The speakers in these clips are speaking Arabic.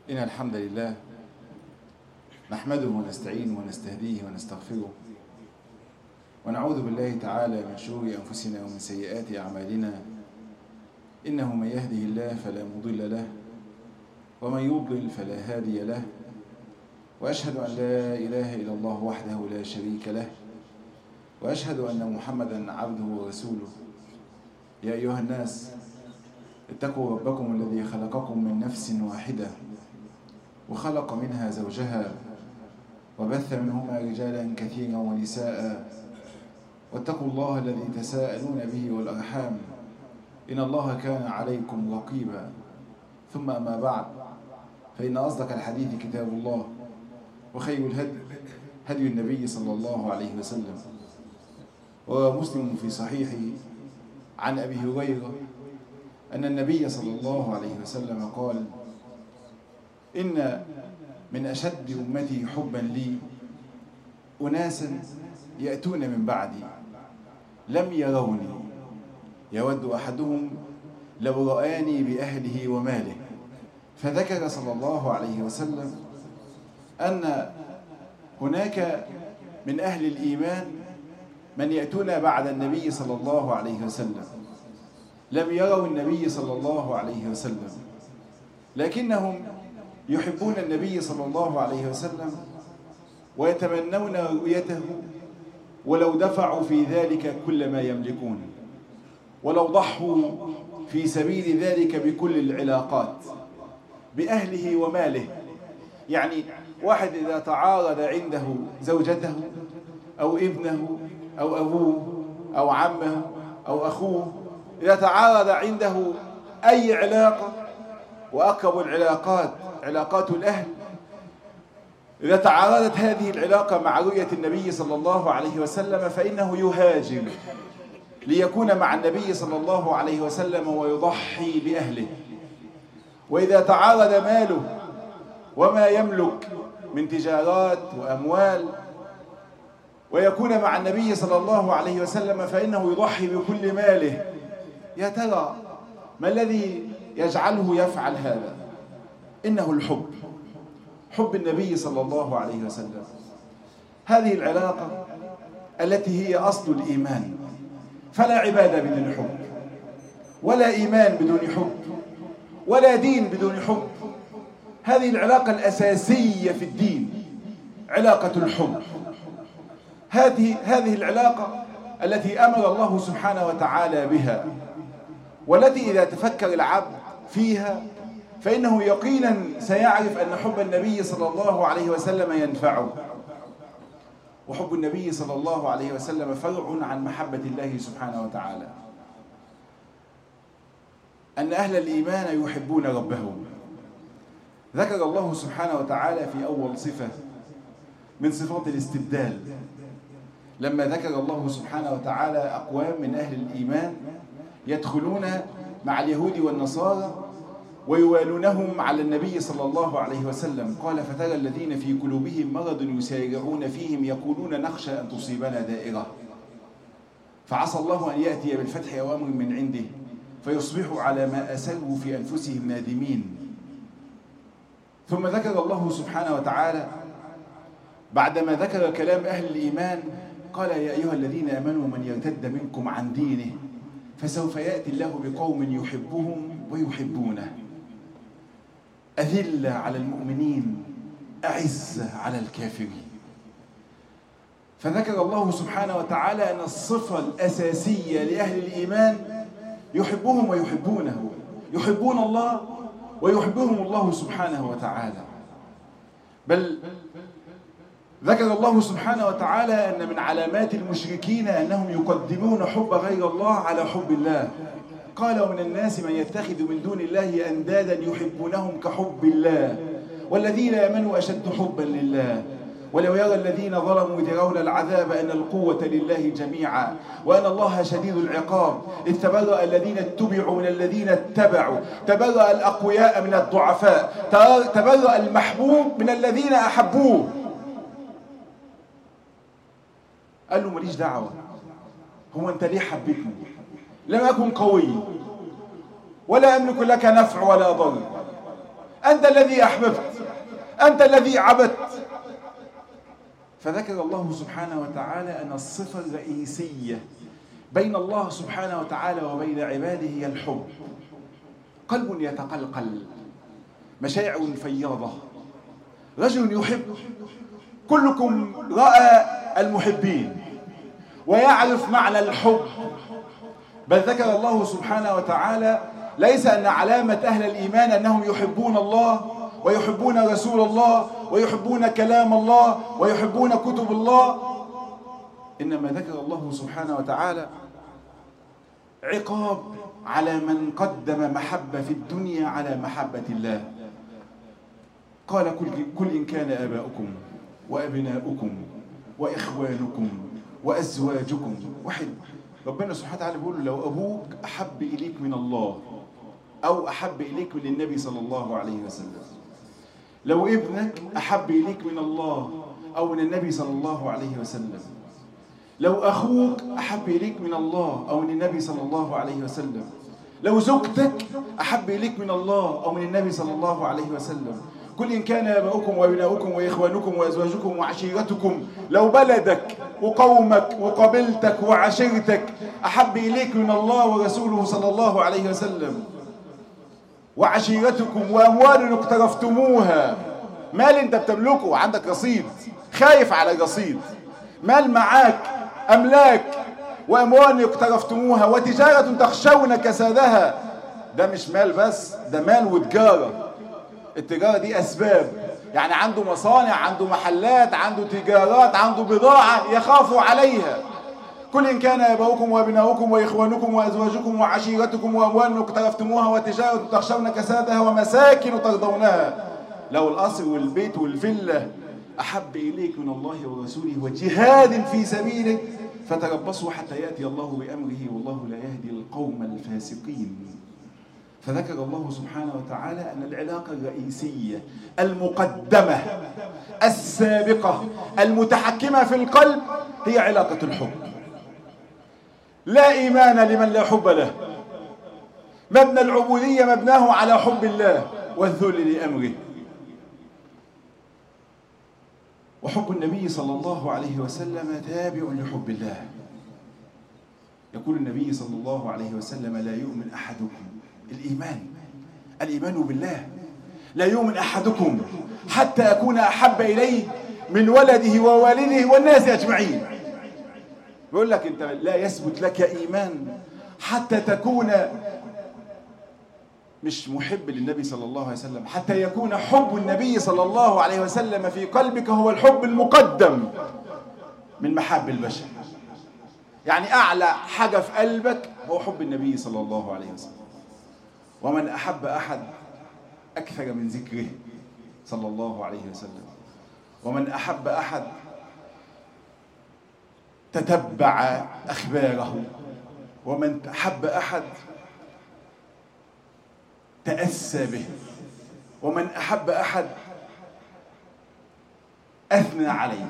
إن الحمد لله نحمده ونستعينه ونستهديه ونستغفره ونعوذ بالله تعالى من شرور أنفسنا ومن سيئات أعمالنا. إنه من يهده الله فلا مضل له ومن يضلل فلا هادي له، وأشهد أن لا إله إلا الله وحده لا شريك له، وأشهد أن محمدا عبده ورسوله. يا أيها الناس اتقوا ربكم الذي خلقكم من نفس واحدة وخلق منها زوجها وبث منهما رجالا كثيرا ونساء، واتقوا الله الذي تساءلون به والأرحام إن الله كان عليكم رقيبا. ثم أما بعد، فإن أصدق الحديث كتاب الله، وخير الهدي هدي النبي صلى الله عليه وسلم. ومسلم في صحيحه عن أبي هريرة أن النبي صلى الله عليه وسلم قال: إن من أشد أمتي حبا لي أناسا يأتون من بعدي لم يروني يود أحدهم لو رآني بأهله وماله. فذكر صلى الله عليه وسلم أن هناك من أهل الإيمان من يأتون بعد النبي صلى الله عليه وسلم لم يروا النبي صلى الله عليه وسلم، لكنهم يحبون النبي صلى الله عليه وسلم ويتمنون رؤيته، ولو دفعوا في ذلك كل ما يملكون، ولو ضحوا في سبيل ذلك بكل العلاقات بأهله وماله. يعني واحد إذا تعارض عنده زوجته أو ابنه أو أبوه أو عمه أو أخوه، إذا تعارض عنده أي علاقة، وأقرب العلاقات علاقات الأهل، إذا تعارضت هذه العلاقة مع رؤية النبي صلى الله عليه وسلم فإنه يهاجر ليكون مع النبي صلى الله عليه وسلم ويضحي بأهله. وإذا تعارض ماله وما يملك من تجارات وأموال ويكون مع النبي صلى الله عليه وسلم فإنه يضحي بكل ماله. يا ترى ما الذي يجعله يفعل هذا؟ إنه الحب، حب النبي صلى الله عليه وسلم. هذه العلاقة التي هي أصل الإيمان، فلا عبادة بدون حب، ولا إيمان بدون حب، ولا دين بدون حب. هذه العلاقة الأساسية في الدين، علاقة الحب. هذه العلاقة التي أمر الله سبحانه وتعالى بها، والتي إذا تفكر العبد فيها فإنه يقينا سيعرف أن حب النبي صلى الله عليه وسلم ينفعه. وحب النبي صلى الله عليه وسلم فرع عن محبة الله سبحانه وتعالى. أن أهل الإيمان يحبون ربهم. ذكر الله سبحانه وتعالى في أول صفة من صفات الاستبدال، لما ذكر الله سبحانه وتعالى أقوام من أهل الإيمان يدخلون مع اليهود والنصارى ويوالونهم على النبي صلى الله عليه وسلم. قال: فترى الذين في قلوبهم مرض يسارعون فيهم يقولون نخشى أن تصيبنا دائرة فعسى الله أن يأتي بالفتح أو أمر من عنده فيصبحوا على ما أسروا في أنفسهم نادمين. ثم ذكر الله سبحانه وتعالى بعدما ذكر كلام أهل الإيمان قال: يا أيها الذين آمنوا من يرتد منكم عن دينه فسوف يأتي الله بقوم يحبهم ويحبونه، أذلة على المؤمنين أعزة على الكافرين. فذكر الله سبحانه وتعالى أن الصفة الأساسية لأهل الإيمان يحبهم ويحبونه، يحبون الله ويحبهم الله سبحانه وتعالى. بل ذكر الله سبحانه وتعالى أن من علامات المشركين أنهم يقدمون حب غير الله على حب الله. قال: ومن الناس من يتخذ من دون الله أندادا يحبونهم كحب الله والذين آمنوا أشد حبا لله ولو يرى الذين ظلموا يرون العذاب أن القوة لله جميعا وأن الله شديد العقاب إذ تبرأ الذين اتبعوا من الذين اتبعوا، تبرأ الأقوياء من الضعفاء، تبرأ المحبوب من الذين أحبوه. قال له: ماليش دعوة، هو أنت ليه حبيتني؟ لم أكن قوي ولا أملك لك نفع ولا ضر، أنت الذي أحببت، أنت الذي عبدت. فذكر الله سبحانه وتعالى أن الصفة الرئيسية بين الله سبحانه وتعالى وبين عباده هي الحب. قلب يتقلقل، مشاعر فياضة، رجل يحب. كلكم رأى المحبين ويعرف معنى الحب. بل ذكر الله سبحانه وتعالى ليس أن علامة أهل الإيمان أنهم يحبون الله ويحبون رسول الله ويحبون كلام الله ويحبون كتب الله، إنما ذكر الله سبحانه وتعالى عقاب على من قدم محبة في الدنيا على محبة الله. قال كل إن كان آباؤكم وأبناؤكم وإخوانكم وأزواجكم. واحد ربنا سبحانه وتعالى بيقول له لو أبوك أحب إليك من الله أو أحب إليك من النبي صلى الله عليه وسلم، لو ابنك أحب إليك من الله أو من النبي صلى الله عليه وسلم، لو أخوك أحب إليك من الله أو من النبي صلى الله عليه وسلم، لو زوجتك أحب إليك من الله أو من النبي صلى الله عليه وسلم، كل إن كان آباؤكم وأبناؤكم وإخوانكم وأزواجكم وعشيرتكم، لو بلدك وقومك وقبيلتك وعشيرتك أحب إليك من الله ورسوله صلى الله عليه وسلم، وعشيرتكم وأموال اقترفتموها، مال أنت بتملكه، عندك رصيد، خايف على رصيد، مال معاك، أملاك وأموال اقترفتموها، وتجارة تخشون كسادها. ده مش مال بس، ده مال وتجارة. التجارة دي أسباب، يعني عنده مصانع، عنده محلات، عنده تجارات، عنده بضاعة يخاف عليها. كل إن كان آباؤكم وأبناؤكم وإخوانكم وأزواجكم وعشيرتكم وأموال اقترفتموها وتجارة تخشون كسادها ومساكن ترضونها. لو القصر والبيت والفيلا أحب إليك من الله ورسوله وجهاد في سبيله فتربصوا حتى يأتي الله بأمره والله لا يهدي القوم الفاسقين. فذكر الله سبحانه وتعالى أن العلاقة الرئيسية المقدمة السابقة المتحكمة في القلب هي علاقة الحب. لا إيمان لمن لا حب له. مبنى العبودية مبناه على حب الله والذل لأمره. وحب النبي صلى الله عليه وسلم تابع لحب الله. يقول النبي صلى الله عليه وسلم لا يؤمن أحدكم، الإيمان بالله، لا يؤمن أحدكم حتى أكون أحب إليه من ولده ووالده والناس أجمعين. بيقول لك أنت لا يثبت لك إيمان حتى تكون مش محب للنبي صلى الله عليه وسلم، حتى يكون حب النبي صلى الله عليه وسلم في قلبك هو الحب المقدم من محاب البشر. يعني أعلى حاجة في قلبك هو حب النبي صلى الله عليه وسلم. ومن أحب أحد أكثر من ذكره صلى الله عليه وسلم، ومن أحب أحد تتبع أخباره، ومن أحب أحد تأسى به، ومن أحب أحد أثنى عليه.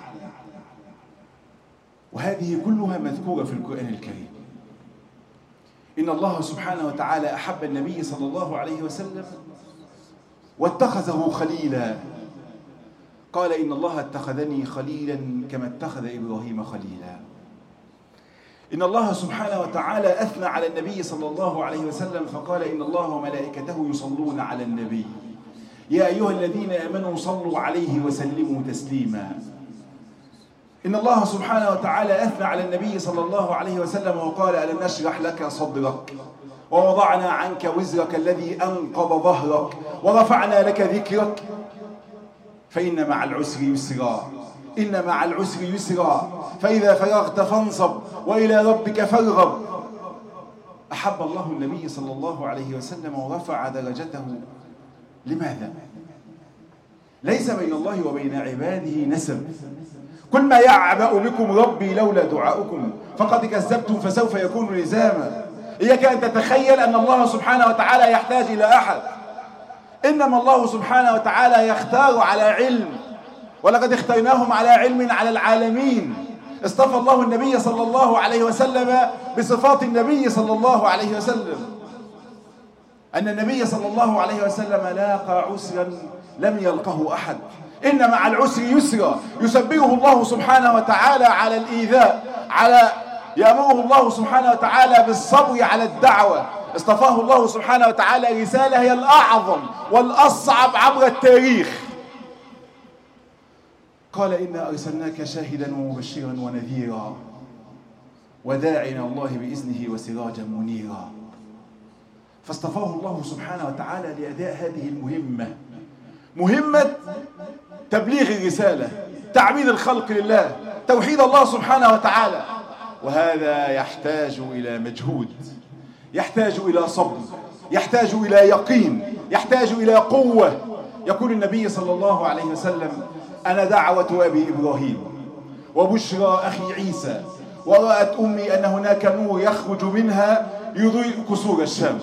وهذه كلها مذكورة في القرآن الكريم. إن الله سبحانه وتعالى أحب النبي صلى الله عليه وسلم واتخذه خليلا. قال إن الله اتخذني خليلا كما اتخذ إبراهيم خليلا. إن الله سبحانه وتعالى أثنى على النبي صلى الله عليه وسلم فقال إن الله وملائكته يصلون على النبي يا أيها الذين آمنوا صلوا عليه وسلموا تسليما. إن الله سبحانه وتعالى أثنى على النبي صلى الله عليه وسلم وقال ألم نشرح لك صدرك ووضعنا عنك وزرك الذي أنقض ظهرك ورفعنا لك ذكرك فإن مع العسر يسرا إن مع العسر يسرا فإذا فرغت فانصب وإلى ربك فارغب. أحب الله النبي صلى الله عليه وسلم ورفع درجته. لماذا؟ ليس بين الله وبين عباده نسب. كل ما يعبأ بكم ربي لولا دعاؤكم فقد كذبتم فسوف يكون لزاما. إياك أن تتخيل أن الله سبحانه وتعالى يحتاج إلى أحد. إنما الله سبحانه وتعالى يختار على علم، ولقد اخترناهم على علم على العالمين. اصطفى الله النبي صلى الله عليه وسلم بصفات النبي صلى الله عليه وسلم. أن النبي صلى الله عليه وسلم لاقى عسرا لم يلقه أحد، إن مع العسر يسرا، يسبره الله سبحانه وتعالى على الإيذاء، يأمره الله سبحانه وتعالى بالصبر على الدعوة. اصطفاه الله سبحانه وتعالى رسالة هي الأعظم والأصعب عبر التاريخ. قال إنا أرسلناك شاهدا ومبشرا ونذيرا وداعيا الله بإذنه وسراجا منيرا. فاصطفاه الله سبحانه وتعالى لأداء هذه المهمة، مهمة تبليغ الرسالة، تعبيد الخلق لله، توحيد الله سبحانه وتعالى. وهذا يحتاج إلى مجهود، يحتاج إلى صبر، يحتاج إلى يقين، يحتاج إلى قوة. يقول النبي صلى الله عليه وسلم: أنا دعوة أبي إبراهيم وبشرى أخي عيسى، ورأت أمي أن هناك نور يخرج منها يضيء كسور الشام.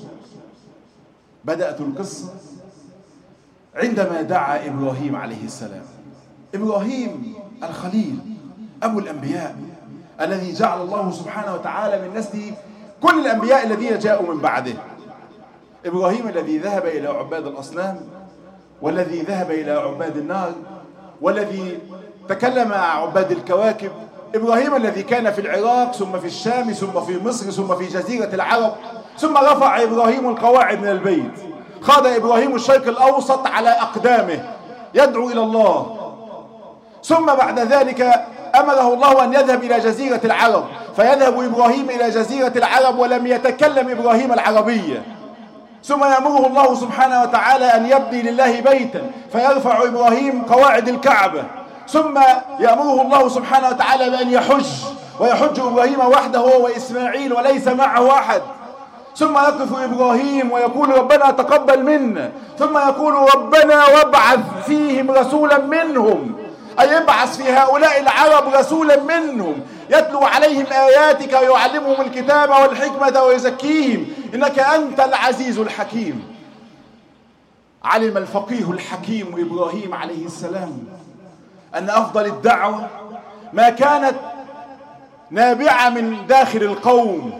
بدأت القصة عندما دعا إبراهيم عليه السلام. إبراهيم الخليل أبو الأنبياء، الذي جعل الله سبحانه وتعالى من نسله كل الأنبياء الذين جاءوا من بعده. إبراهيم الذي ذهب إلى عباد الأصنام، والذي ذهب إلى عباد النار، والذي تكلم مع عباد الكواكب. إبراهيم الذي كان في العراق، ثم في الشام، ثم في مصر، ثم في جزيرة العرب، ثم رفع إبراهيم القواعد من البيت. خاض إبراهيم الشرق الأوسط على أقدامه يدعو إلى الله. ثم بعد ذلك أمره الله أن يذهب إلى جزيرة العرب، فيذهب إبراهيم إلى جزيرة العرب ولم يتكلم إبراهيم العربية. ثم يأمره الله سبحانه وتعالى أن يبني لله بيتا، فيرفع إبراهيم قواعد الكعبة. ثم يأمره الله سبحانه وتعالى بأن يحج، ويحج إبراهيم وحده هو وإسماعيل وليس معه أحد. ثم يقف إبراهيم ويقول: ربنا تقبل منا. ثم يقول: ربنا وابعث فيهم رسولا منهم، أي ابعث في هؤلاء العرب رسولا منهم يتلو عليهم آياتك ويعلمهم الكتاب والحكمة ويزكيهم إنك أنت العزيز الحكيم. علم الفقيه الحكيم إبراهيم عليه السلام أن أفضل الدعوة ما كانت نابعة من داخل القوم.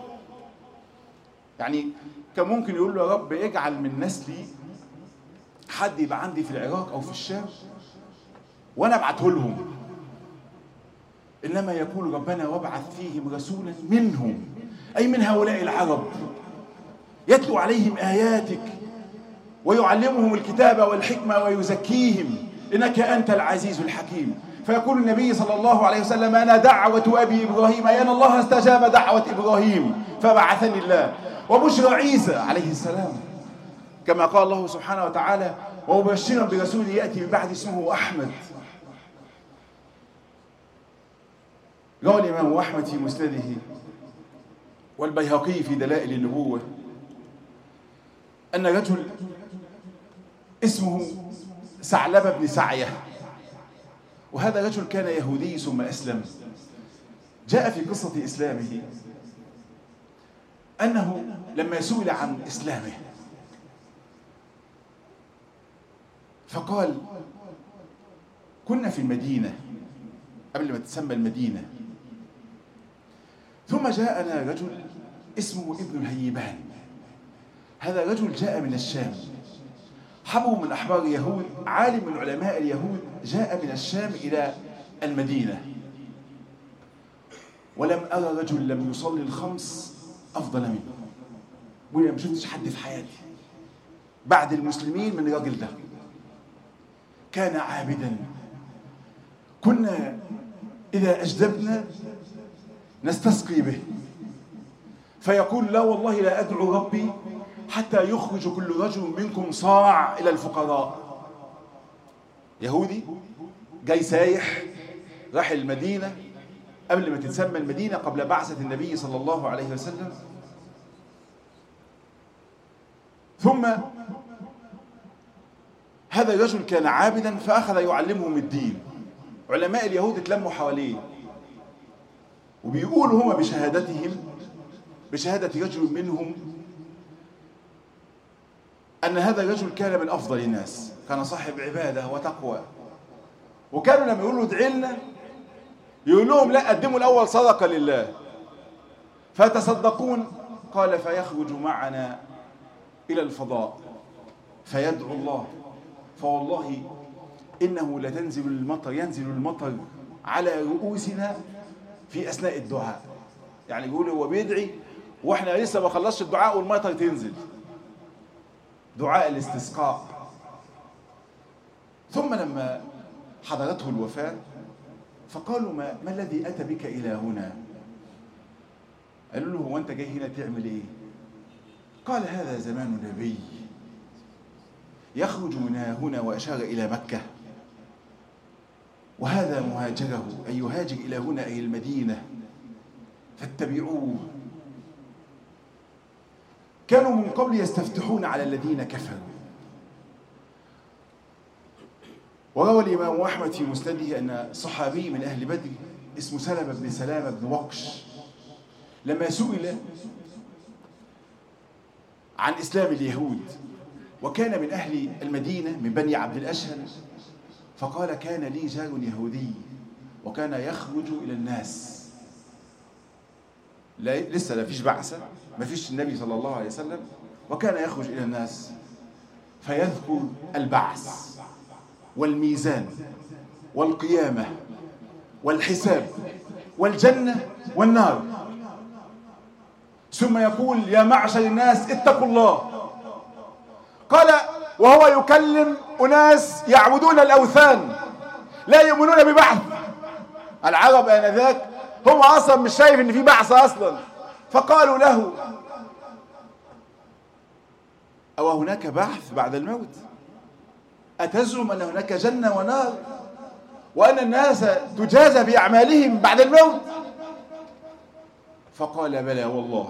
يعني كان ممكن يقول له: يا رب اجعل من نسلي حد يبقى عندي في العراق أو في الشام وأنا أبعته لهم. إنما يقول: ربنا وابعث فيهم رسولا منهم، أي من هؤلاء العرب، يتلو عليهم آياتك ويعلمهم الكتاب والحكمة ويزكيهم إنك أنت العزيز الحكيم. فيقول النبي صلى الله عليه وسلم: أنا دعوة أبي إبراهيم، أي أن الله استجاب دعوة إبراهيم فبعثني الله. وبشرى عيسى عليه السلام، كما قال الله سبحانه وتعالى: ومبشرا برسول يأتي من بعد اسمه أحمد. روى الإمام أحمد في مسنده والبيهقي في دلائل النبوة أن رجل اسمه ثعلبة بن سعية، وهذا رجل كان يهودي ثم أسلم. جاء في قصة إسلامه أنه لما سئل عن إسلامه فقال: كنا في المدينة قبل ما تسمى المدينة، ثم جاءنا رجل اسمه ابن الهيبان. هذا رجل جاء من الشام، حبر من أحبار اليهود، عالم من علماء اليهود، جاء من الشام إلى المدينة. ولم أرى رجل لم يصلي الخمس أفضل منه، وأنا ما شفتش حد في حياتي بعد المسلمين من الراجل ده. كان عابدا، كنا إذا أجدبنا نستسقي به، فيقول: لا والله لا أدعو ربي حتى يخرج كل رجل منكم صاع إلى الفقراء. يهودي جاي سايح، راح المدينة قبل ما تتسمى المدينة، قبل بعثة النبي صلى الله عليه وسلم. ثم هذا الرجل كان عابدا فأخذ يعلمهم الدين. علماء اليهود اتلموا حواليه وبيقولوا هما بشهادتهم، بشهادة رجل منهم، أن هذا الرجل كان من أفضل الناس، كان صاحب عبادة وتقوى. وكانوا لما يقولوا ادعي لنا يقول لهم: لا، قدموا الأول صدقة لله. فتصدقون. قال: فيخرج معنا إلى الفضاء فيدعو الله، فوالله إنه لتنزل المطر، ينزل المطر على رؤوسنا في أثناء الدعاء. يعني يقول هو بيدعي وإحنا لسه ما خلصش الدعاء والمطر تنزل، دعاء الاستسقاء. ثم لما حضرته الوفاة فقالوا ما الذي أتى بك إلى هنا؟ قالوا له هو أنت جاي هنا تعمل إيه؟ قال هذا زمان نبي يخرج من هنا، وأشار إلى مكة، وهذا مهاجره أي يهاجر إلى هنا أي المدينة، فاتبعوه. كانوا من قبل يستفتحون على الذين كفروا. وروى الإمام أحمد في مسنده أن صحابي من أهل بدر اسمه سلمة بن سلامة بن وقش لما سئل عن إسلام اليهود وكان من أهل المدينة من بني عبد الأشهل، فقال كان لي جار يهودي وكان يخرج إلى الناس، لسه لا فيش بعثة، ما فيش النبي صلى الله عليه وسلم، وكان يخرج إلى الناس فيذكر البعث والميزان والقيامة والحساب والجنة والنار، ثم يقول يا معشر الناس اتقوا الله. قال وهو يكلم أناس يعبدون الأوثان لا يؤمنون ببعث. العرب آنذاك هم أصلا مش شايف إن في بعث أصلا، فقالوا له أو هناك بعث بعد الموت؟ أتزعم أن هناك جنة ونار وأن الناس تجازى بأعمالهم بعد الموت؟ فقال بلى والله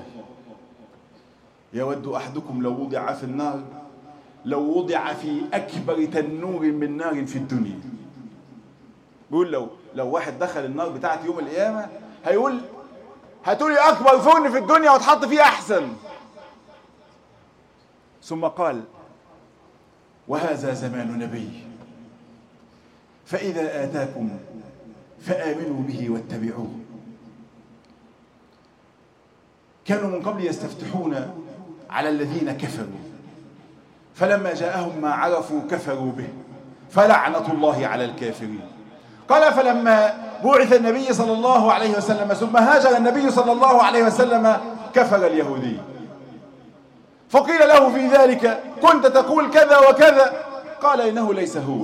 يود أحدكم لو وضع في النار، لو وضع في أكبر تنور من نار في الدنيا. بيقول لو واحد دخل النار بتاعت يوم القيامة هيقول هاتولي أكبر فرن في الدنيا وتحط فيه أحسن. ثم قال وهذا زمان نبي، فإذا آتاكم فآمنوا به واتبعوه. كانوا من قبل يستفتحون على الذين كفروا، فلما جاءهم ما عرفوا كفروا به، فلعنة الله على الكافرين. قال فلما بعث النبي صلى الله عليه وسلم ثم هاجر النبي صلى الله عليه وسلم كفر اليهودي، فقيل له في ذلك كنت تقول كذا وكذا، قال إنه ليس هو.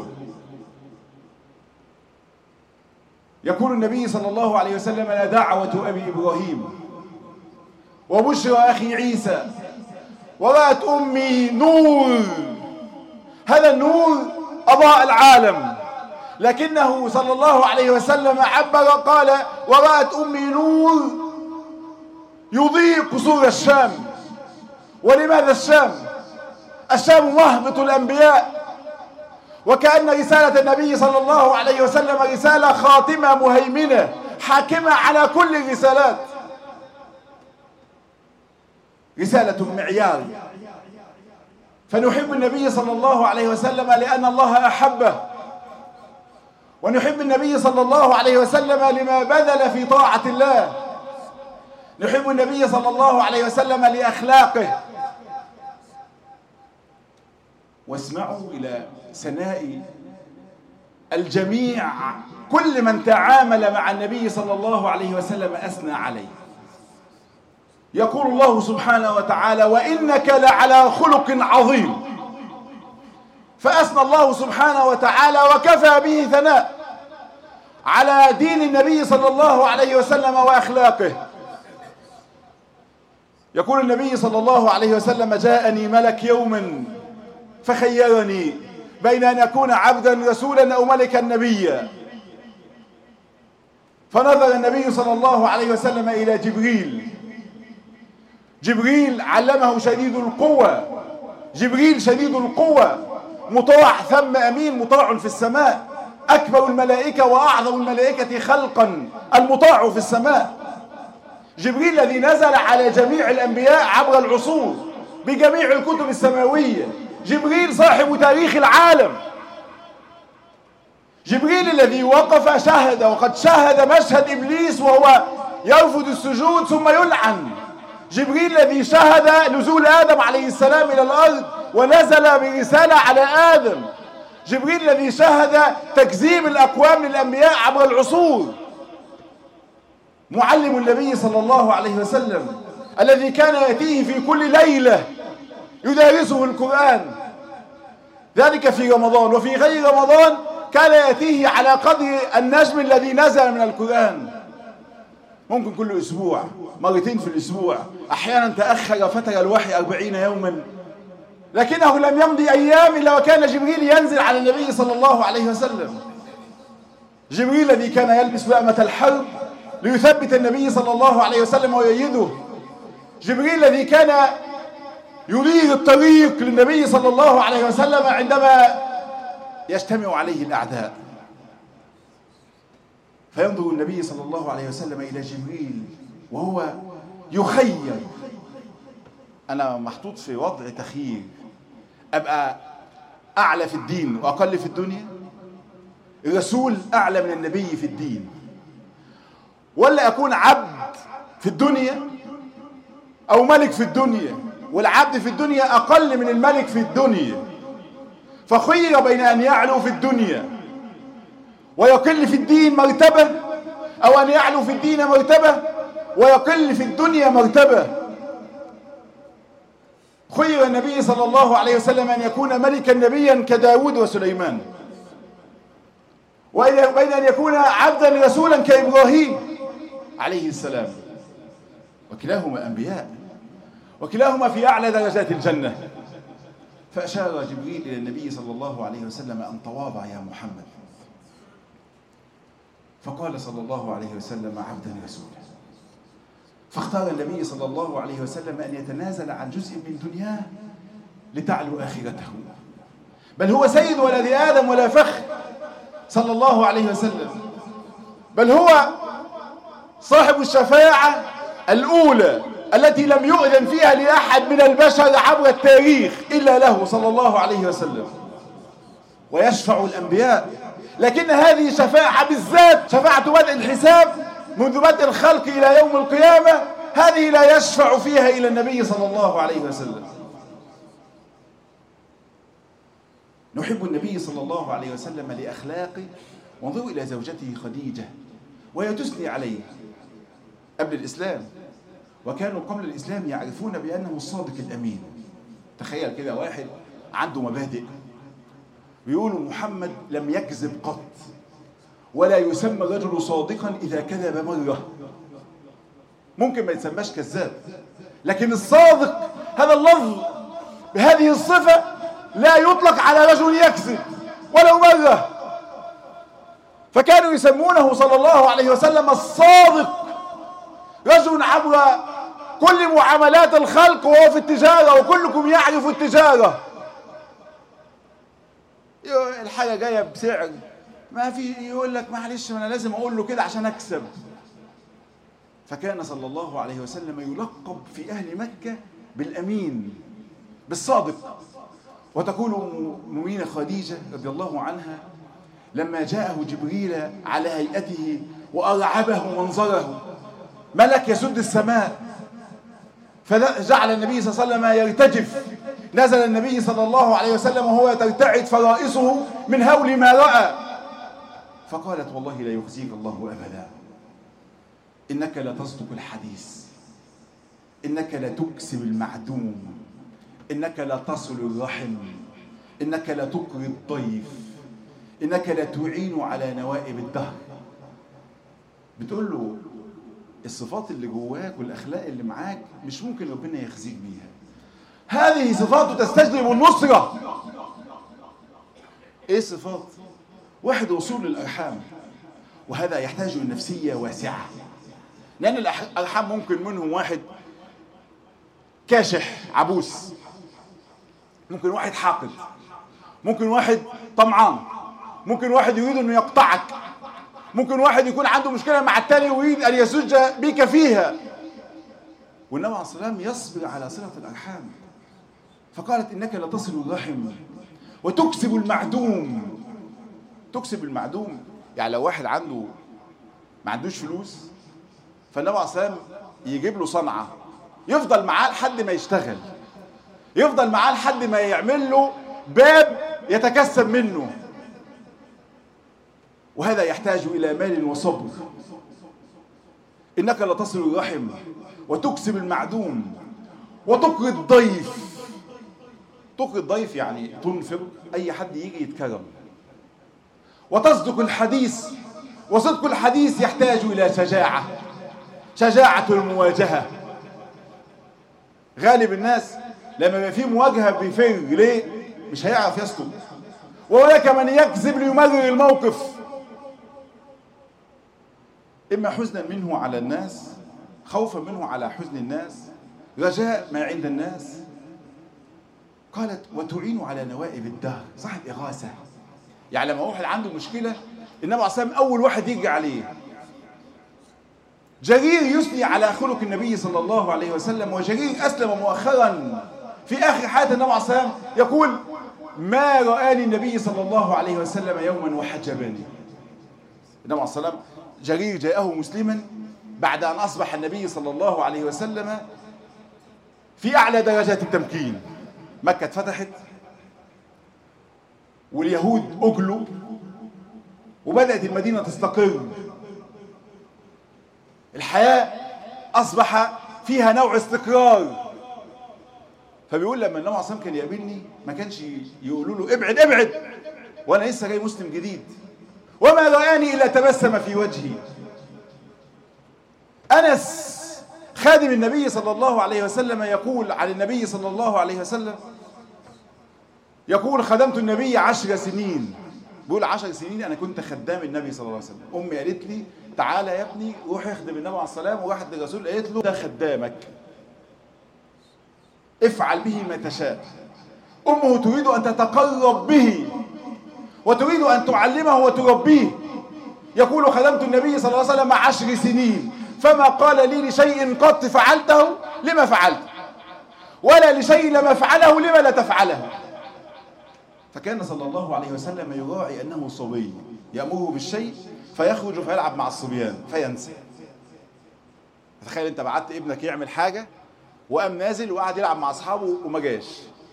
يقول النبي صلى الله عليه وسلم لا دعوة أبي إبراهيم وبشرى أخي عيسى ورأت أمي نور، هذا النور أضاء العالم، لكنه صلى الله عليه وسلم عبر قال ورأت أمي نور يضيء قصور الشام. ولماذا الشام؟ الشام مهبط الأنبياء، وكأن رسالة النبي صلى الله عليه وسلم رسالة خاتمة مهيمنة حاكمة على كل الرسالات، رسالة معيار. فنحب النبي صلى الله عليه وسلم لأن الله أحبه، ونحب النبي صلى الله عليه وسلم لما بذل في طاعة الله، نحب النبي صلى الله عليه وسلم لأخلاقه. واسمعوا إلى ثناء الجميع، كل من تعامل مع النبي صلى الله عليه وسلم أثنى عليه. يقول الله سبحانه وتعالى وإنك لعلى خلق عظيم، فأثنى الله سبحانه وتعالى وكفى به ثناء على دين النبي صلى الله عليه وسلم وأخلاقه. يقول النبي صلى الله عليه وسلم جاءني ملك يوما فخيرني بين أن أكون عبدا رسولا أو ملكا نبيا، فنظر النبي صلى الله عليه وسلم إلى جبريل. جبريل علمه شديد القوة، جبريل شديد القوة مطاع ثم أمين مطاع في السماء، أكبر الملائكة وأعظم الملائكة خلقا المطاع في السماء. جبريل الذي نزل على جميع الأنبياء عبر العصور بجميع الكتب السماوية، جبريل صاحب تاريخ العالم، جبريل الذي وقف شهد وقد شهد مشهد إبليس وهو يرفض السجود ثم يلعن، جبريل الذي شهد نزول آدم عليه السلام إلى الأرض ونزل برسالة على آدم، جبريل الذي شهد تكذيب الأقوام للأنبياء عبر العصور، معلم النبي صلى الله عليه وسلم الذي كان يأتيه في كل ليلة يدارسه القرآن، ذلك في رمضان، وفي غير رمضان كان يأتيه على قدر النجم الذي نزل من القرآن، ممكن كل أسبوع، مرتين في الأسبوع، أحيانا تأخر فترة الوحي 40 يوما، لكنه لم يمضي أيام إلا وكان جبريل ينزل على النبي صلى الله عليه وسلم. جبريل الذي كان يلبس لأمة الحرب ليثبت النبي صلى الله عليه وسلم ويؤيده، جبريل الذي كان يريد الطريق للنبي صلى الله عليه وسلم عندما يجتمع عليه الأعداء، فينظر النبي صلى الله عليه وسلم إلى جبريل وهو يخير، أنا محطوط في وضع تخيير، أبقى أعلى في الدين وأقل في الدنيا، الرسول أعلى من النبي في الدين، ولا أكون عبد في الدنيا أو ملك في الدنيا، والعبد في الدنيا أقل من الملك في الدنيا، فخير بين أن يعلو في الدنيا ويقل في الدين مرتبة، أو أن يعلو في الدين مرتبة ويقل في الدنيا مرتبة. خير النبي صلى الله عليه وسلم أن يكون ملكا نبيا كداود وسليمان، وبين أن يكون عبدا رسولا كإبراهيم عليه السلام، وكلاهما أنبياء، وكلاهما في أعلى درجات الجنة. فأشار جبريل إلى النبي صلى الله عليه وسلم أن تواضع يا محمد، فقال صلى الله عليه وسلم عبدا رسولا، فاختار النبي صلى الله عليه وسلم أن يتنازل عن جزء من دنياه لتعلو آخرته، بل هو سيد ولد آدم ولا فخر صلى الله عليه وسلم، بل هو صاحب الشفاعة الأولى التي لم يؤذن فيها لأحد من البشر عبر التاريخ إلا له صلى الله عليه وسلم، ويشفع الأنبياء، لكن هذه الشفاعة بالذات شفاعة بدء الحساب منذ بدء الخلق إلى يوم القيامة، هذه لا يشفع فيها إلى النبي صلى الله عليه وسلم. نحب النبي صلى الله عليه وسلم لأخلاقه، وانظروا إلى زوجته خديجة وهي تثني عليه قبل الإسلام، وكانوا قبل الإسلام يعرفون بأنه الصادق الأمين. تخيل كده واحد عنده مبادئ، بيقولوا محمد لم يكذب قط، ولا يسمى الرجل صادقا إذا كذب مرة، ممكن ما يتسماش كذاب، لكن الصادق هذا اللفظ بهذه الصفة لا يطلق على رجل يكذب ولو مرة، فكانوا يسمونه صلى الله عليه وسلم الصادق، رجل عبر كل معاملات الخلق وهو في التجارة، وكلكم يعرف التجارة، الحاجة جاية بسعر ما في، يقول لك معلش أنا لازم أقول له كده عشان أكسب. فكان صلى الله عليه وسلم يلقب في أهل مكة بالأمين بالصادق. وتقول مؤمنة خديجة رضي الله عنها لما جاءه جبريل على هيئته وأرعبه منظره، ملك يسد السماء، فجعل النبي صلى الله عليه وسلم يرتجف، نزل النبي صلى الله عليه وسلم وهو ترتعد فرائصه من هول ما رأى، فقالت والله لا يخزيك الله أبدا، إنك لتصدق الحديث، إنك لتكسب المعدوم، إنك لتصل الرحم، إنك لتقري الضيف، إنك لتعين على نوائب الدهر. بتقول له الصفات اللي جواك والأخلاق اللي معاك مش ممكن ربنا يخزيك بيها، هذه صفات تستجلب النصرة. ايه صفات؟ واحد وصول الأرحام، وهذا يحتاج إلى نفسية واسعة، لأن الأرحام ممكن منهم واحد كاشح عبوس، ممكن واحد حاقد، ممكن واحد طمعان، ممكن واحد يريد أنه يقطعك، ممكن واحد يكون عنده مشكلة مع التاني ويريد أن يسج بك فيها، والنبي عليه الصلاة والسلام يصبر على صلة الأرحام. فقالت إنك لتصل الرحم وتكسب المعدوم. تكسب المعدوم يعني لو واحد ما عندوش فلوس، فالنبي عليه الصلاة والسلام يجيب له صنعة يفضل معاه لحد ما يشتغل، يفضل معاه لحد ما يعمل له باب يتكسب منه. وهذا يحتاج إلى مال وصبر. إنك لتصل الرحم وتكسب المعدوم وتقري الضيف. تقري الضيف يعني تنفق، أي حد يجي يتكرم. وتصدق الحديث، وصدق الحديث يحتاج إلى شجاعة، شجاعة المواجهة. غالب الناس لما يبقى في مواجهة بيفر. ليه؟ مش هيعرف يصدق. وهناك من يكذب ليمرر الموقف، إما حزنا منه على الناس، خوفا منه على حزن الناس، رجاء ما عند الناس. قالت وتعين على نوائب الدهر، صاحب إغاثة. يعني لما واحد عنده مشكلة النبي عليه الصلاة والسلام أول واحد يجي عليه. جرير يثني على خلق النبي صلى الله عليه وسلم، وجرير أسلم مؤخرا في آخر حياة النبي عليه الصلاة والسلام يقول ما رآني النبي صلى الله عليه وسلم يوما وحجبني. النبي عليه الصلاة والسلام جرير جاءه مسلما بعد أن أصبح النبي صلى الله عليه وسلم في أعلى درجات التمكين. مكة اتفتحت واليهود أجلوا وبدأت المدينة تستقر، الحياة أصبح فيها نوع استقرار. فبيقول لما النبي عليه الصلاة والسلام كان يقابلني ما كانش يقولوا له ابعد ابعد وأنا لسه جاي مسلم جديد، وما رآني إلا تبسم في وجهي. أنس خادم النبي صلى الله عليه وسلم يقول عن النبي صلى الله عليه وسلم، يقول خدمت النبي 10 سنين. بيقول 10 سنين أنا كنت خدام النبي صلى الله عليه وسلم. أمي قالت لي تعالى يا ابني روح اخدم النبي عليه السلام، وراحت للرسول قالت له ده خدامك افعل به ما تشاء. أمه تريد أن تتقرب به وتريد أن تعلمه وتربيه. يقول خدمت النبي صلى الله عليه وسلم 10 سنين فما قال لي لشيء قط فعلته لما فعلت، ولا لشيء لما فعله لما لا تفعله. فكان صلى الله عليه وسلم يراعي أنه صبي، يأمره بالشيء فيخرج فيلعب مع الصبيان فينسى. تخيل انت بعت ابنك يعمل حاجة وقام نازل وقعد يلعب مع أصحابه وما جاش.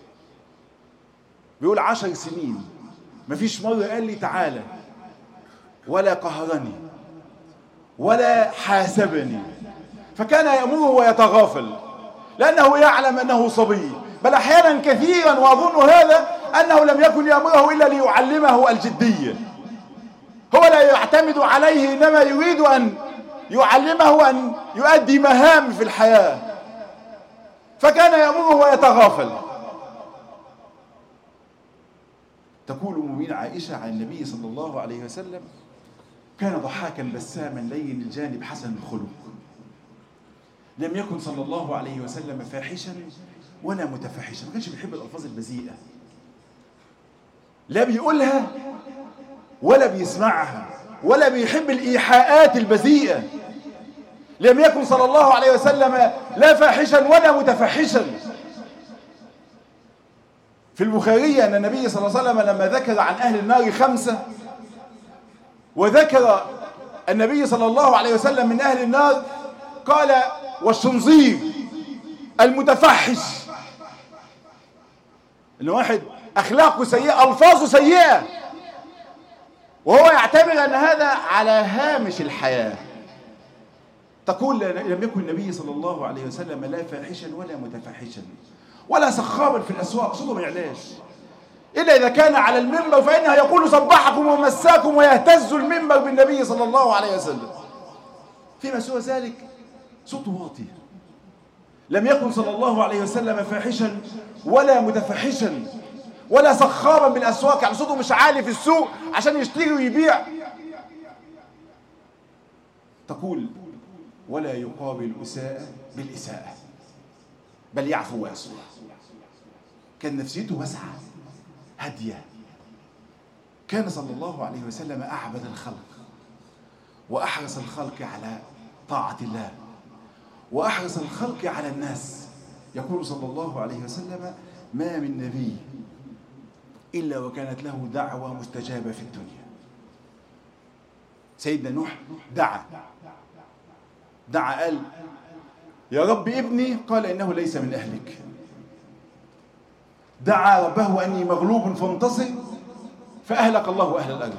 بيقول 10 سنين مفيش مرة قال لي تعالى ولا قهرني ولا حاسبني. فكان يأمره ويتغافل لأنه يعلم أنه صبي، بل أحيانا كثيرا وأظن هذا أنه لم يكن يأمره إلا ليعلمه الجدية. هو لا يعتمد عليه، إنما يريد أن يعلمه أن يؤدي مهام في الحياة. فكان يأمره ويتغافل. تقول أم عائشة عن النبي صلى الله عليه وسلم كان ضحاكا بساما لين الجانب حسن الخلق. لم يكن صلى الله عليه وسلم فاحشا ولا متفحشا، ما كانش بيحب الألفاظ البذيئة، لا بيقولها ولا بيسمعها ولا بيحب الإيحاءات البذيئة. لم يكن صلى الله عليه وسلم لا فاحشا ولا متفحشا. في البخاري أن النبي صلى الله عليه وسلم لما ذكر عن أهل النار 5 وذكر النبي صلى الله عليه وسلم من أهل النار قال والشنظير المتفحش، إن واحد أخلاقه سيئة ألفاظه سيئة وهو يعتبر أن هذا على هامش الحياة. تقول لم يكن النبي صلى الله عليه وسلم لا فاحشا ولا متفحشا ولا سخابا في الأسواق، صوته ما يعلاش إلا إذا كان على المنبر فإنه يقول صبحكم ومساكم ويهتز المنبر بالنبي صلى الله عليه وسلم. فيما سوى ذلك صوته واطي. لم يكن صلى الله عليه وسلم فاحشا ولا متفحشا ولا سخابا بالأسواق، يعني صوته مش عالي في السوق عشان يشتري ويبيع. تقول ولا يقابل الإساءة بالإساءة بل يعفو ويصفح. كان نفسيته واسعة هادية. كان صلى الله عليه وسلم أعبد الخلق وأحرص الخلق على طاعة الله وأحرص الخلق على الناس. يقول صلى الله عليه وسلم ما من نبي إلا وكانت له دعوة مستجابة في الدنيا. سيدنا نوح دعا قال يا رب ابني، قال إنه ليس من أهلك. دعا ربه أني مغلوب فانتصر، فأهلك الله أهل الأرض.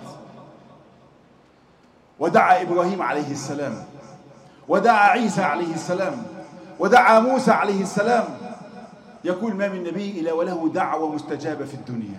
ودعا إبراهيم عليه السلام، ودعا عيسى عليه السلام، ودعا موسى عليه السلام. يقول ما من نبي إلا وله دعوة مستجابة في الدنيا،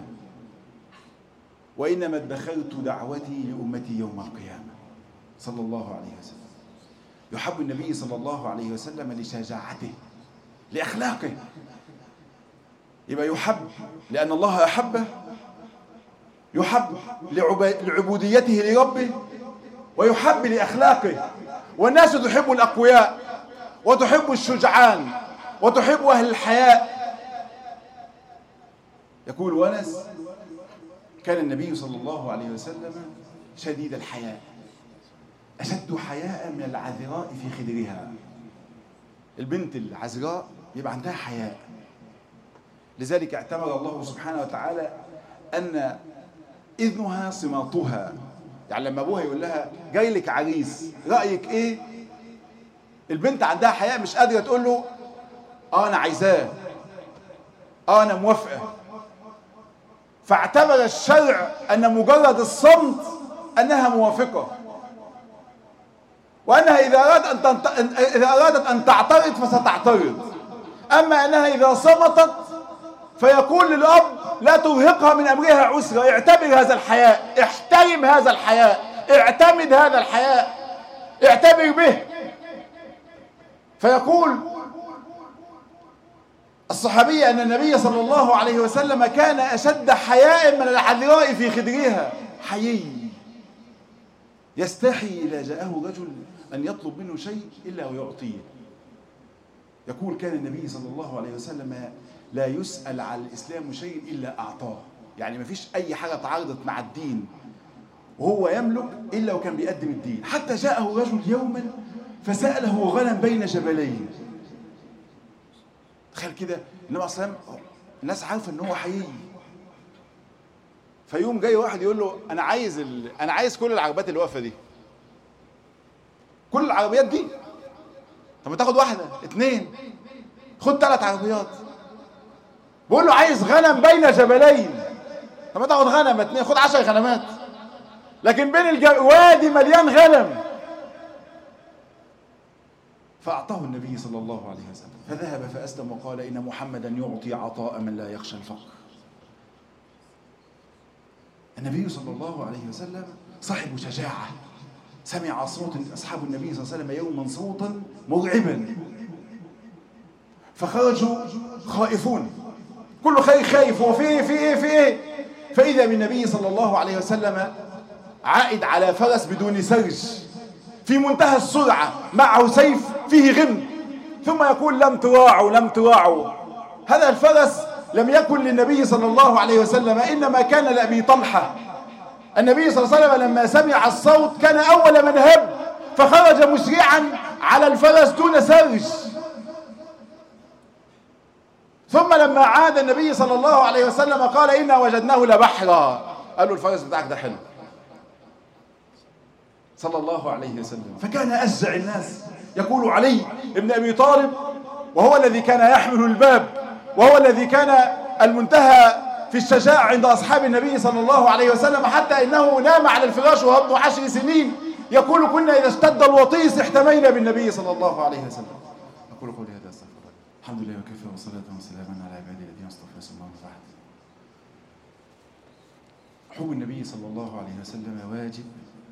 وإنما ادخرت دعوتي لأمتي يوم القيامة. صلى الله عليه وسلم. يحب النبي صلى الله عليه وسلم لشجاعته، لأخلاقه. يبقى يحب لأن الله أحبه، يحب لعبوديته لربه، ويحب لأخلاقه. والناس تحب الأقوياء، وتحب الشجعان، وتحب أهل الحياء. يقول أنس: كان النبي صلى الله عليه وسلم شديد الحياء، أشد حياء من العذراء في خدرها. البنت العذراء يبقى عندها حياء. لذلك اعتبر الله سبحانه وتعالى أن إذنها صماتها. يعني لما أبوها يقول لها جاي لك عريس رأيك إيه؟ البنت عندها حياء، مش قادرة تقول له أنا عايزاه، أنا موافقة. فاعتبر الشرع أن مجرد الصمت أنها موافقة، وأنها إذا أرادت أن تعترض فستعترض. أما أنها إذا صمتت فيقول للأب لا ترهقها من أمرها عسرا، اعتبر هذا الحياء، احترم هذا الحياء، اعتمد هذا الحياء، اعتبر به. فيقول الصحابي أن النبي صلى الله عليه وسلم كان أشد حياء من العذراء في خدرها. حيي يستحي إذا جاءه رجل أن يطلب منه شيء إلا ويعطيه. يقول كان النبي صلى الله عليه وسلم لا يسأل على الإسلام شيء إلا أعطاه. يعني ما فيش أي حاجة تعارضت مع الدين وهو يملك إلا وكان بيقدم الدين. حتى جاءه رجل يوما فسأله غنم بين جبلين. تخيل كده، النبي صلى الله عليه وسلم الناس عارفه ان هو حيي. فيوم جاي واحد يقول له انا عايز كل العربيات اللي واقفه دي، كل العربيات دي. طب ما تاخد واحده، اتنين، خد 3 عربيات. بقول له عايز غنم بين جبلين. طب ما تاخد غنم، اتنين، خد 10 غنمات. لكن بين وادي مليان غنم. فأعطاه النبي صلى الله عليه وسلم، فذهب فأسلم وقال إن محمدا يعطي عطاء من لا يخشى الفقر. النبي صلى الله عليه وسلم صاحب شجاعة. سمع صوت أصحاب النبي صلى الله عليه وسلم يوما صوتا مرعبا، فخرجوا خائفون، كل خايف، وفي ايه. فإذا بالنبي صلى الله عليه وسلم عائد على فرس بدون سرج في منتهى السرعة، معه سيف فيه غم، ثم يقول لم تراعوا. هذا الفرس لم يكن للنبي صلى الله عليه وسلم، إنما كان لأبي طلحة. النبي صلى الله عليه وسلم لما سمع الصوت كان أول من هب، فخرج مسرعا على الفرس دون سرج. ثم لما عاد النبي صلى الله عليه وسلم قال إنا وجدناه لبحرا. قال له الفرس بتاعك ده حلو، صلى الله عليه وسلم. فكان أشجع الناس. يقول علي ابن أبي طالب، وهو الذي كان يحمل الباب، وهو الذي كان المنتهى في الشجاعة عند أصحاب النبي صلى الله عليه وسلم، حتى إنه نام على الفراش وهو ابن 10 سنين. يقول كنا إذا اشتد الوطيس احتمينا بالنبي صلى الله عليه وسلم. أقول قولي هذا، أستغفر الله. الحمد لله وكفى، وصلاة وسلاما على عباده الذين اصطفى، ثم أما بعد. حب النبي صلى الله عليه وسلم واجب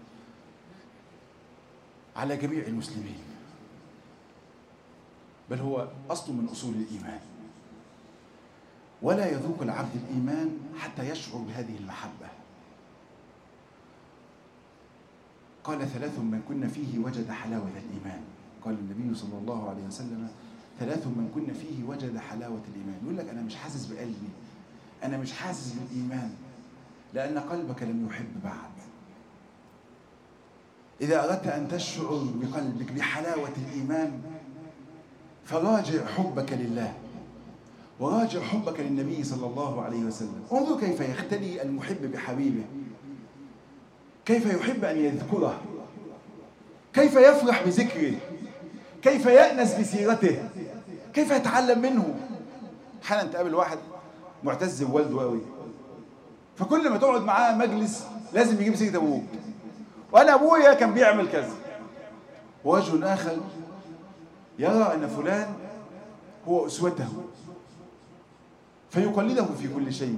على جميع المسلمين، بل هو أصل من أصول الإيمان. ولا يذوق العبد الإيمان حتى يشعر بهذه المحبة. قال 3 من كن فيه وجد حلاوة الإيمان. قال النبي صلى الله عليه وسلم 3 من كن فيه وجد حلاوة الإيمان. يقول لك أنا مش حاسس بقلبي، أنا مش حاسس بالإيمان، لأن قلبك لم يحب بعد. إذا أردت أن تشعر بقلبك بحلاوة الإيمان فراجع حبك لله، وراجع حبك للنبي صلى الله عليه وسلم. انظر كيف يختلي المحب بحبيبه، كيف يحب أن يذكره، كيف يفرح بذكره، كيف يأنس بسيرته، كيف يتعلم منه. أحيانا تقابل واحد معتز بوالده قوي، فكل ما تقعد معاه مجلس لازم يجيب سيرة أبوك، وأنا أبويا كان بيعمل كذا. ورجل آخر يرى أن فلان هو أسوته فيقلده في كل شيء.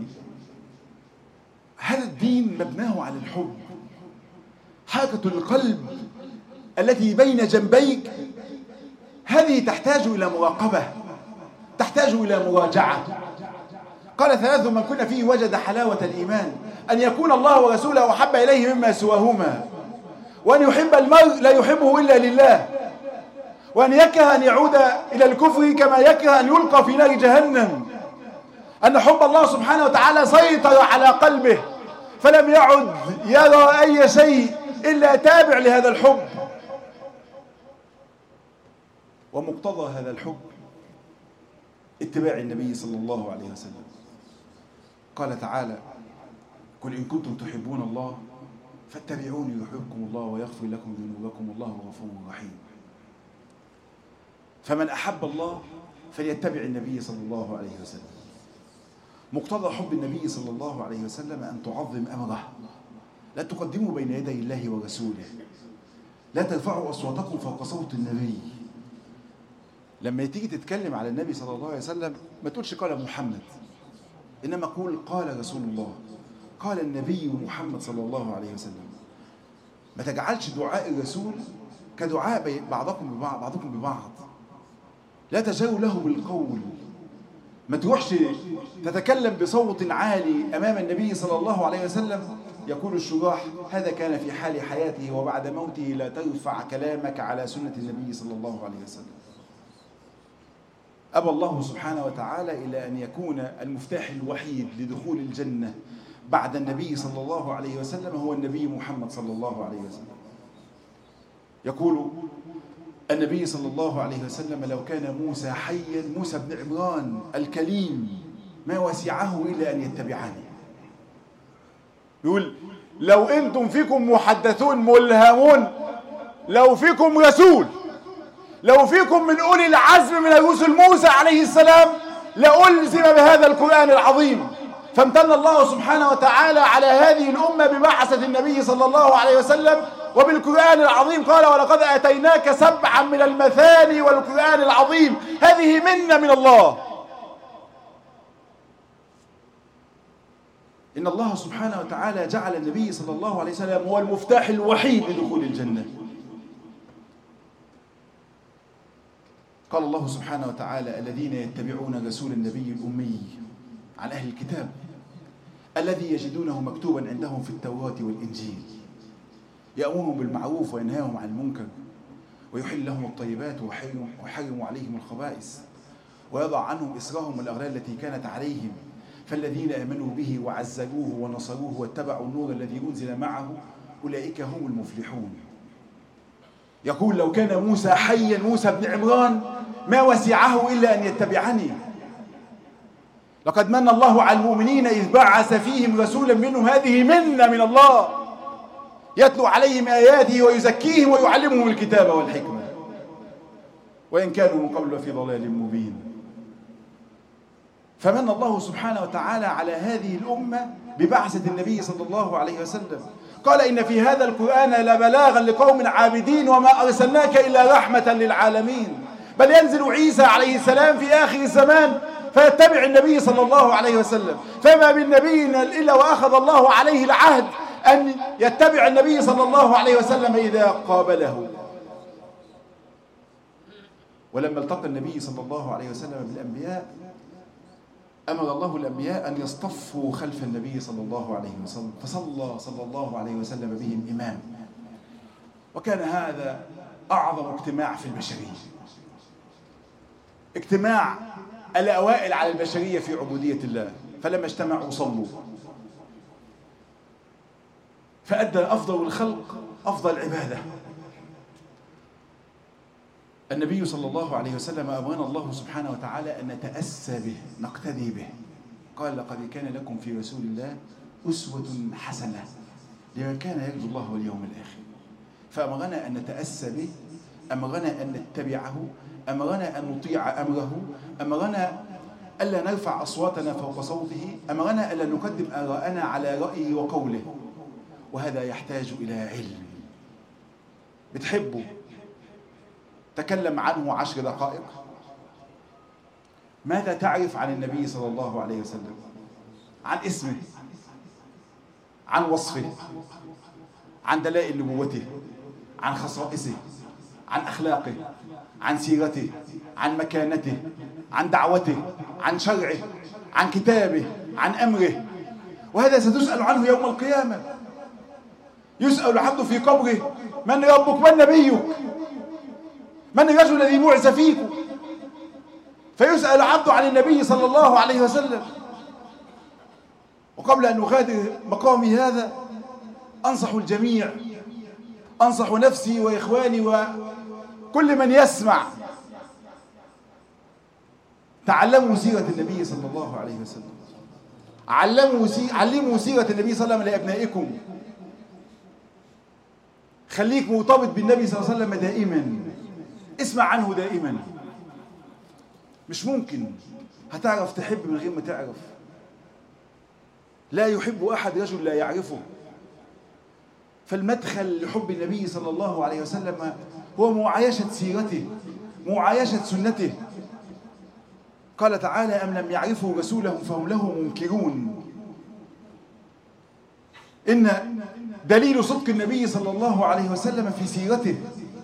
هذا الدين مبناه على الحب. حركة القلب التي بين جنبيك هذه تحتاج إلى مراقبة، تحتاج إلى مراجعة. قال ثلاث من كنا فيه وجد حلاوة الإيمان: أن يكون الله ورسوله أحب إليه مما سواهما، وأن يحب المرء لا يحبه إلا لله، وأن يكره أن يعود إلى الكفر كما يكره أن يلقى في نار جهنم. أن حب الله سبحانه وتعالى سيطر على قلبه فلم يعد يرى أي شيء إلا تابع لهذا الحب. ومقتضى هذا الحب اتباع النبي صلى الله عليه وسلم. قال تعالى: قل إن كنتم تحبون الله فاتبعوني يحببكم الله ويغفر لكم ذنوبكم والله غفور رحيم. فمن أحب الله فليتبع النبي صلى الله عليه وسلم. مقتضى حب النبي صلى الله عليه وسلم أن تعظم أمره، لا تقدموا بين يدي الله ورسوله، لا ترفعوا أصواتكم فوق صوت النبي. لما تيجي تتكلم على النبي صلى الله عليه وسلم ما تقولش قال محمد، إنما قول قال رسول الله، قال النبي محمد صلى الله عليه وسلم. ما تجعلش دعاء الرسول كدعاء بعضكم ببعض. لا تجروا له بالقول. ما تروحش تتكلم بصوت عالي أمام النبي صلى الله عليه وسلم. يقول الشراح: هذا كان في حال حياته، وبعد موته لا ترفع كلامك على سنة النبي صلى الله عليه وسلم. أبى الله سبحانه وتعالى إلى أن يكون المفتاح الوحيد لدخول الجنة بعد النبي صلى الله عليه وسلم هو النبي محمد صلى الله عليه وسلم. يقول النبي صلى الله عليه وسلم: لو كان موسى حيا، موسى بن عمران الكليم، ما وسعه إلا أن يتبعني. يقول: لو أنتم فيكم محدثون ملهمون، لو فيكم رسول، لو فيكم من أولي العزم من الرسل موسى عليه السلام، لألزم بهذا القرآن العظيم. فامتن الله سبحانه وتعالى على هذه الأمة ببعثة النبي صلى الله عليه وسلم وبالقرآن العظيم. قال: ولقد آتيناك 7 من المثاني والقرآن العظيم. هذه منة من الله. إن الله سبحانه وتعالى جعل النبي صلى الله عليه وسلم هو المفتاح الوحيد لدخول الجنة. قال الله سبحانه وتعالى: الذين يتبعون رسول النبي الأمي، عن أهل الكتاب، الذي يجدونه مكتوبا عندهم في التوراة والإنجيل، يأمرهم بالمعروف وينهاهم عن المنكر ويحل لهم الطيبات ويحرم عليهم الخبائث ويضع عنهم إصرهم والأغلال التي كانت عليهم، فالذين آمنوا به وعزروه ونصروه واتبعوا النور الذي أنزل معه أولئك هم المفلحون. يقول: لو كان موسى حيا، موسى بن عمران، ما وسعه إلا أن يتبعني. لقد من الله على المؤمنين إذ بعث فيهم رسولا منهم. هذه منة من الله، يتلو عليهم آياته ويزكيهم ويعلمهم الكتاب والحكمة، وإن كانوا من قبل في ضلال مبين. فمن الله سبحانه وتعالى على هذه الأمة ببعثة النبي صلى الله عليه وسلم. قال: إن في هذا القرآن لبلاغا لقوم عابدين وما أرسلناك إلا رحمة للعالمين. بل ينزل عيسى عليه السلام في آخر الزمان فيتبع النبي صلى الله عليه وسلم. فما من نبي إلا وأخذ الله عليه العهد أن يتبع النبي صلى الله عليه وسلم إذا قابله. ولما التقى النبي صلى الله عليه وسلم بالأنبياء، أمر الله الأنبياء أن يصطفوا خلف النبي صلى الله عليه وسلم، فصلى صلى الله عليه وسلم بهم إمام. وكان هذا أعظم اجتماع في البشرية، اجتماع الأوائل على البشرية في عبودية الله. فلما اجتمعوا صلوا، فأدى أفضل الخلق أفضل عبادة. النبي صلى الله عليه وسلم أمرنا الله سبحانه وتعالى أن نتأسى به، نقتدي به. قال: لقد كان لكم في رسول الله أسوة حسنة لمن كان يرجو الله واليوم الآخر. فأمرنا أن نتأسى به، أمرنا أن نتبعه، أمرنا أن نطيع أمره، أمرنا ألا نرفع أصواتنا فوق صوته، أمرنا ألا نقدم آراءنا على رأيه وقوله. وهذا يحتاج إلى علم. بتحبه تكلم عنه 10 دقائق. ماذا تعرف عن النبي صلى الله عليه وسلم؟ عن اسمه، عن وصفه، عن دلائل نبوته، عن خصائصه، عن أخلاقه، عن سيرته، عن مكانته، عن دعوته، عن شرعه، عن كتابه، عن أمره. وهذا ستسأل عنه يوم القيامة. يسأل العبد في قبره: من ربك؟ من نبيك؟ من الرجل الذي بعث فيكم؟ فيسأل العبد عن النبي صلى الله عليه وسلم. وقبل أن أغادر مقامي هذا أنصح الجميع، أنصح نفسي وإخواني وكل من يسمع: تعلموا سيرة النبي صلى الله عليه وسلم. علموا سيرة النبي صلى الله عليه وسلم لأبنائكم. خليك مرتبط بالنبي صلى الله عليه وسلم دائما، اسمع عنه دائما. مش ممكن هتعرف تحب من غير ما تعرف. لا يحب أحد رجل لا يعرفه. فالمدخل لحب النبي صلى الله عليه وسلم هو معايشة سيرته، معايشة سنته. قال تعالى: أم لم يعرفوا رسولهم فهم له منكرون. إن دليل صدق النبي صلى الله عليه وسلم في سيرته،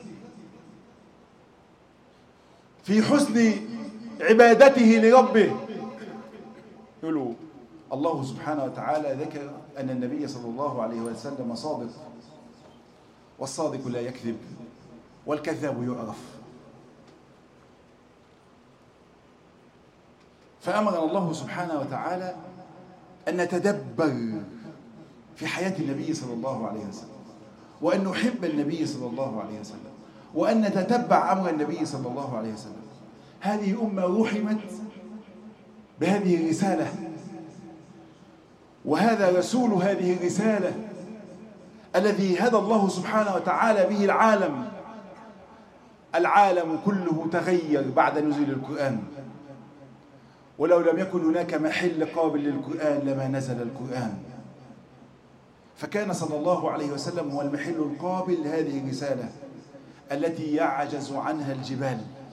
في حسن عبادته لربه. يقولوا الله سبحانه وتعالى ذكر أن النبي صلى الله عليه وسلم صادق، والصادق لا يكذب، والكذاب يعرف. فأمرنا الله سبحانه وتعالى أن نتدبر في حياة النبي صلى الله عليه وسلم، وأن نحب النبي صلى الله عليه وسلم، وأن نتتبع أمر النبي صلى الله عليه وسلم. هذه أمة رحمت بهذه الرسالة، وهذا رسول هذه الرسالة الذي هدى الله سبحانه وتعالى به العالم. العالم كله تغير بعد نزول القرآن، ولو لم يكن هناك محل قابل للقرآن لما نزل القرآن. فكان صلى الله عليه وسلم هو المحل القابل لهذه الرسالة التي يعجز عنها الجبال.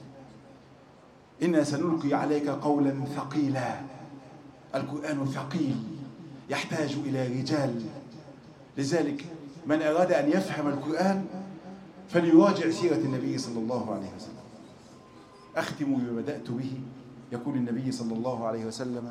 إنا سنلقي عليك قولا ثقيلا. القرآن ثقيل يحتاج إلى رجال. لذلك من أراد أن يفهم القرآن فليراجع سيرة النبي صلى الله عليه وسلم. أختم بما بدأت به. يقول النبي صلى الله عليه وسلم: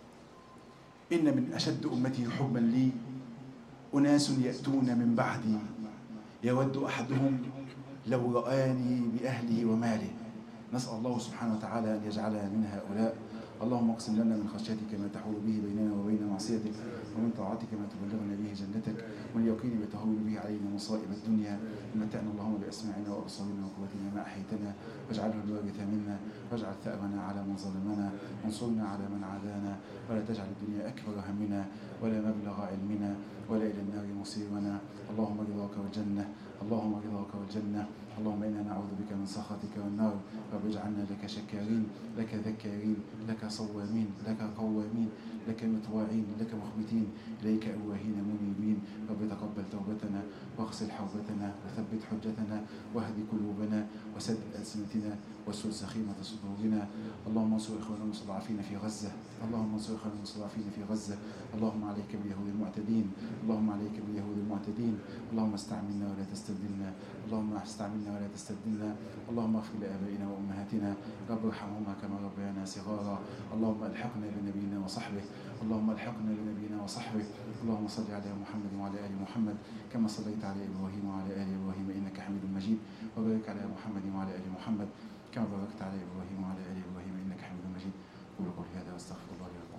إن من أشد أمتي حبا لي أناس يأتون من بعدي يود أحدهم لو رآني بأهله وماله. نسأل الله سبحانه وتعالى أن يجعلنا من هؤلاء. اللهم اقسم لنا من خشيتك ما تحول به بيننا وبين معصيتك، ومن طاعتك ما تبلغنا به جنتك، ومن اليقين ما تهون به علينا مصائب الدنيا. ومتعنا اللهم بأسماعنا وأبصارنا وقوتنا ما أحيتنا، واجعله الوارث منا، واجعل ثأرنا على من ظلمنا، وانصرنا على من عادانا، ولا تجعل الدنيا أكبر همنا ولا مبلغ علمنا ولا إلى النار مصيرنا. اللهم رضاك والجنة، اللهم رضاك والجنة. اللهم إنا نعوذ بك من سخطك والنار. رب اجعلنا لك شكارين، لك ذكارين، لك صوامين، لك قوامين، لك مطواعين، لك مخبتين، إليك أواهين منيبين. رب تقبل توبتنا، واغسل حوبتنا، وثبت حجتنا، واهد قلوبنا، وسدد ألسنتنا، واسلل سخيمة صدورنا. اللهم انصر إخواننا المستضعفين في غزة، اللهم انصر إخواننا المستضعفين في غزة. اللهم عليك باليهود المعتدين، اللهم عليك باليهود المعتدين. اللهم استعملنا ولا تستبدلنا، اللهم استعملنا ولا تستبدلنا. اللهم اغفر لآبائنا وأمهاتنا، رب ارحمهما كما ربيانا صغارا. اللهم الحقنا بنبينا وصحبه، اللهم الحقنا بنبينا وصحبه. اللهم صل على محمد وعلى آل محمد كما صليت على إبراهيم وعلى آل إبراهيم إنك حميد مجيد. وبارك على محمد وعلى آل محمد كما باركت على إبراهيم وعلى آل إبراهيم إنك حميد مجيد. قولوا قولي هذا واستغفر الله لي ولكم.